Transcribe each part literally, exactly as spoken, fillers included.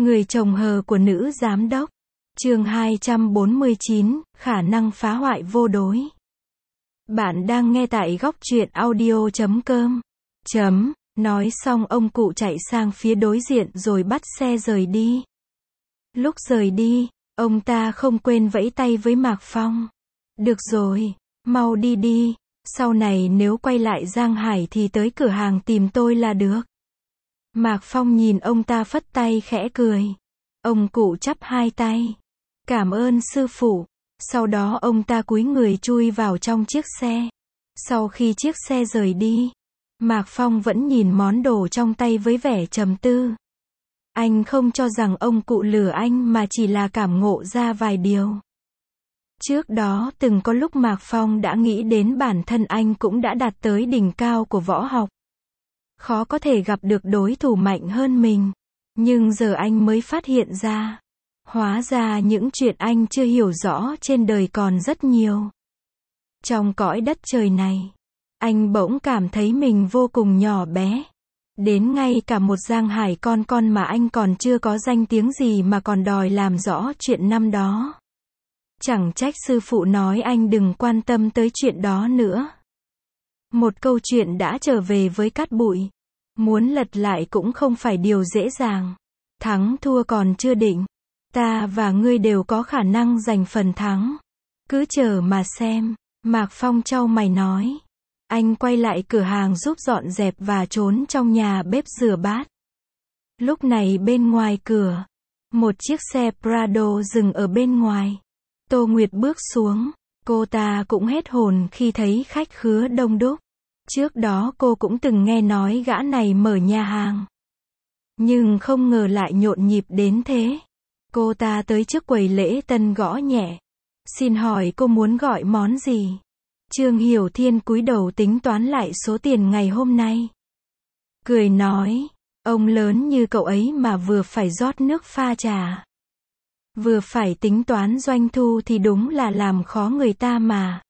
Người chồng hờ của nữ giám đốc. Chương hai trăm bốn mươi chín, khả năng phá hoại vô đối. Bạn đang nghe tại góc truyện audio chấm com. Chấm, nói xong ông cụ chạy sang phía đối diện rồi bắt xe rời đi. Lúc rời đi, ông ta không quên vẫy tay với Mạc Phong. Được rồi, mau đi đi, sau này nếu quay lại Giang Hải thì tới cửa hàng tìm tôi là được. Mạc Phong nhìn ông ta phất tay khẽ cười. Ông cụ chắp hai tay. Cảm ơn sư phụ. Sau đó ông ta cúi người chui vào trong chiếc xe. Sau khi chiếc xe rời đi, Mạc Phong vẫn nhìn món đồ trong tay với vẻ trầm tư. Anh không cho rằng ông cụ lừa anh mà chỉ là cảm ngộ ra vài điều. Trước đó từng có lúc Mạc Phong đã nghĩ đến bản thân anh cũng đã đạt tới đỉnh cao của võ học. Khó có thể gặp được đối thủ mạnh hơn mình. Nhưng giờ anh mới phát hiện ra. Hóa ra những chuyện anh chưa hiểu rõ trên đời còn rất nhiều. Trong cõi đất trời này, anh bỗng cảm thấy mình vô cùng nhỏ bé. Đến ngay cả một Giang Hải con con mà anh còn chưa có danh tiếng gì mà còn đòi làm rõ chuyện năm đó. Chẳng trách sư phụ nói anh đừng quan tâm tới chuyện đó nữa. Một câu chuyện đã trở về với cát bụi. Muốn lật lại cũng không phải điều dễ dàng. Thắng thua còn chưa định. Ta và ngươi đều có khả năng giành phần thắng. Cứ chờ mà xem. Mạc Phong chau mày nói. Anh quay lại cửa hàng giúp dọn dẹp và trốn trong nhà bếp rửa bát. Lúc này bên ngoài cửa, một chiếc xe Prado dừng ở bên ngoài. Tô Nguyệt bước xuống. Cô ta cũng hết hồn khi thấy khách khứa đông đúc. Trước đó cô cũng từng nghe nói gã này mở nhà hàng. Nhưng không ngờ lại nhộn nhịp đến thế. Cô ta tới trước quầy lễ tân gõ nhẹ. Xin hỏi cô muốn gọi món gì? Trương Hiểu Thiên cúi đầu tính toán lại số tiền ngày hôm nay. Cười nói, ông lớn như cậu ấy mà vừa phải rót nước pha trà. Vừa phải tính toán doanh thu thì đúng là làm khó người ta mà.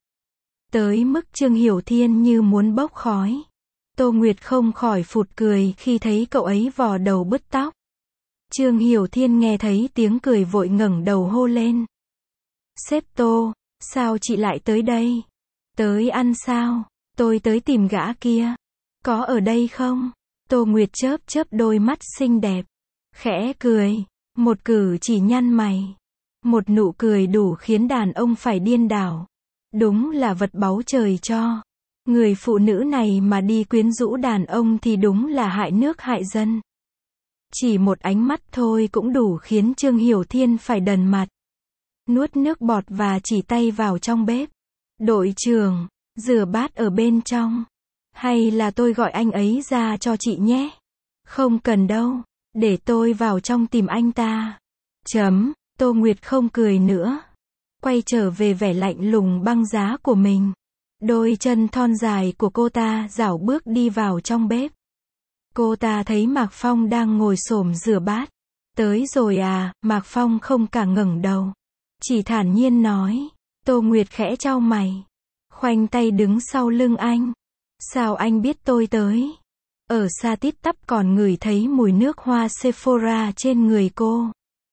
Tới mức Trương Hiểu Thiên như muốn bốc khói. Tô Nguyệt không khỏi phụt cười khi thấy cậu ấy vò đầu bứt tóc. Trương Hiểu Thiên nghe thấy tiếng cười vội ngẩng đầu hô lên. Sếp Tô, sao chị lại tới đây? Tới ăn sao? Tôi tới tìm gã kia. Có ở đây không? Tô Nguyệt chớp chớp đôi mắt xinh đẹp. Khẽ cười. Một cử chỉ nhăn mày. Một nụ cười đủ khiến đàn ông phải điên đảo. Đúng là vật báu trời cho. Người phụ nữ này mà đi quyến rũ đàn ông thì đúng là hại nước hại dân. Chỉ một ánh mắt thôi cũng đủ khiến Trương Hiểu Thiên phải đần mặt. Nuốt nước bọt và chỉ tay vào trong bếp. Đội trưởng, rửa bát ở bên trong. Hay là tôi gọi anh ấy ra cho chị nhé? Không cần đâu, để tôi vào trong tìm anh ta. Chấm, Tô Nguyệt không cười nữa. Quay trở về vẻ lạnh lùng băng giá của mình. Đôi chân thon dài của cô ta rảo bước đi vào trong bếp. Cô ta thấy Mạc Phong đang ngồi xổm rửa bát. Tới rồi à? Mạc Phong không cả ngẩng đầu. Chỉ thản nhiên nói. Tô Nguyệt khẽ chau mày. Khoanh tay đứng sau lưng anh. Sao anh biết tôi tới? Ở xa tít tắp còn ngửi thấy mùi nước hoa Sephora trên người cô.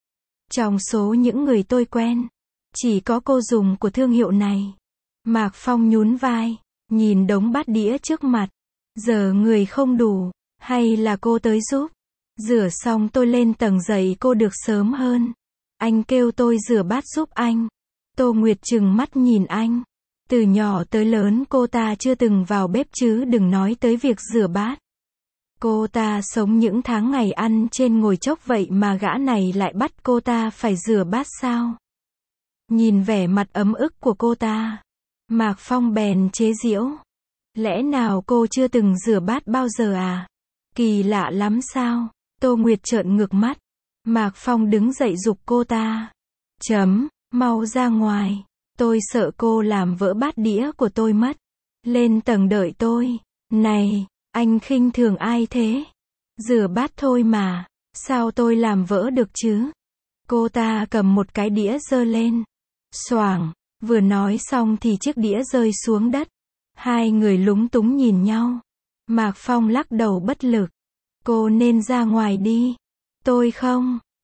Trong số những người tôi quen, chỉ có cô dùng của thương hiệu này. Mạc Phong nhún vai, nhìn đống bát đĩa trước mặt. Giờ người không đủ, hay là cô tới giúp? Rửa xong tôi lên tầng dậy cô được sớm hơn. Anh kêu tôi rửa bát giúp anh. Tô Nguyệt trừng mắt nhìn anh. Từ nhỏ tới lớn cô ta chưa từng vào bếp chứ đừng nói tới việc rửa bát. Cô ta sống những tháng ngày ăn trên ngồi chốc vậy mà gã này lại bắt cô ta phải rửa bát sao? Nhìn vẻ mặt ấm ức của cô ta, Mạc Phong bèn chế giễu. Lẽ nào cô chưa từng rửa bát bao giờ à? Kỳ lạ lắm sao? Tô Nguyệt trợn ngược mắt. Mạc Phong đứng dậy giục cô ta. Chấm, mau ra ngoài. Tôi sợ cô làm vỡ bát đĩa của tôi mất. Lên tầng đợi tôi. Này, anh khinh thường ai thế? Rửa bát thôi mà. Sao tôi làm vỡ được chứ? Cô ta cầm một cái đĩa giơ lên. Xoảng, vừa nói xong thì chiếc đĩa rơi xuống đất. Hai người lúng túng nhìn nhau. Mạc Phong lắc đầu bất lực. Cô nên ra ngoài đi. Tôi không.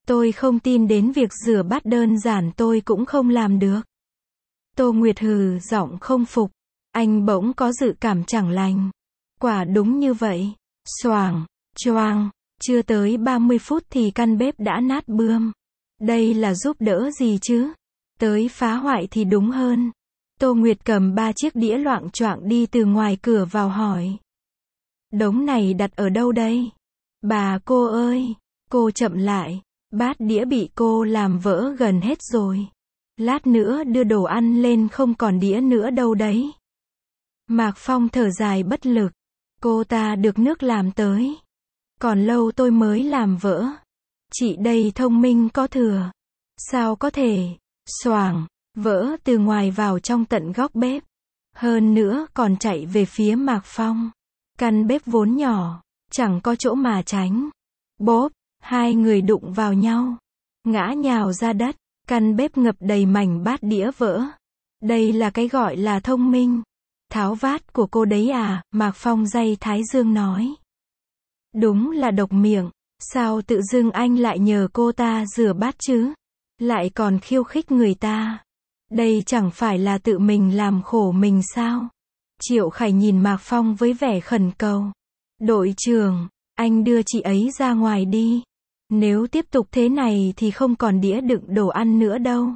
Tôi không tin đến việc rửa bát đơn giản tôi cũng không làm được. Tô Nguyệt hừ giọng không phục. Anh bỗng có dự cảm chẳng lành. Quả đúng như vậy. Xoàng, choang, chưa tới ba mươi phút thì căn bếp đã nát bươm. Đây là giúp đỡ gì chứ? Tới phá hoại thì đúng hơn. Tô Nguyệt cầm ba chiếc đĩa loạng choạng đi từ ngoài cửa vào hỏi. Đống này đặt ở đâu đây? Bà cô ơi, cô chậm lại. Bát đĩa bị cô làm vỡ gần hết rồi. Lát nữa đưa đồ ăn lên không còn đĩa nữa đâu đấy. Mạc Phong thở dài bất lực. Cô ta được nước làm tới. Còn lâu tôi mới làm vỡ. Chị đây thông minh có thừa. Sao có thể? Xoàng, vỡ từ ngoài vào trong tận góc bếp. Hơn nữa còn chạy về phía Mạc Phong. Căn bếp vốn nhỏ, chẳng có chỗ mà tránh. Bốp, hai người đụng vào nhau. Ngã nhào ra đất. Căn bếp ngập đầy mảnh bát đĩa vỡ. Đây là cái gọi là thông minh. Tháo vát của cô đấy à, Mạc Phong day thái dương nói. Đúng là độc miệng. Sao tự dưng anh lại nhờ cô ta rửa bát chứ? Lại còn khiêu khích người ta. Đây chẳng phải là tự mình làm khổ mình sao? Triệu Khải nhìn Mạc Phong với vẻ khẩn cầu. Đội trưởng, anh đưa chị ấy ra ngoài đi. Nếu tiếp tục thế này thì không còn đĩa đựng đồ ăn nữa đâu.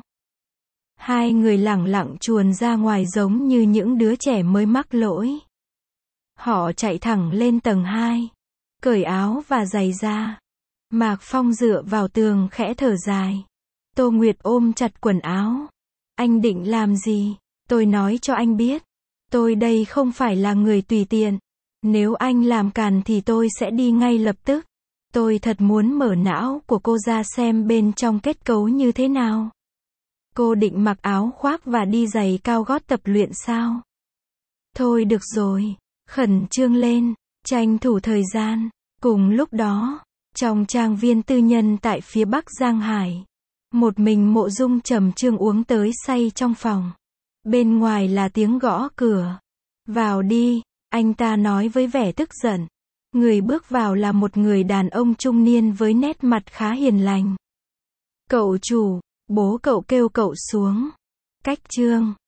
Hai người lẳng lặng chuồn ra ngoài giống như những đứa trẻ mới mắc lỗi. Họ chạy thẳng lên tầng hai. Cởi áo và giày ra. Mạc Phong dựa vào tường khẽ thở dài. Tô Nguyệt ôm chặt quần áo. Anh định làm gì? Tôi nói cho anh biết. Tôi đây không phải là người tùy tiện. Nếu anh làm càn thì tôi sẽ đi ngay lập tức. Tôi thật muốn mở não của cô ra xem bên trong kết cấu như thế nào. Cô định mặc áo khoác và đi giày cao gót tập luyện sao? Thôi được rồi. Khẩn trương lên. Tranh thủ thời gian. Cùng lúc đó, trong trang viên tư nhân tại phía bắc Giang Hải. Một mình Mộ Dung trầm trương uống tới say trong phòng. Bên ngoài là tiếng gõ cửa. Vào đi, anh ta nói với vẻ tức giận. Người bước vào là một người đàn ông trung niên với nét mặt khá hiền lành. Cậu chủ, bố cậu kêu cậu xuống. Cách Trương,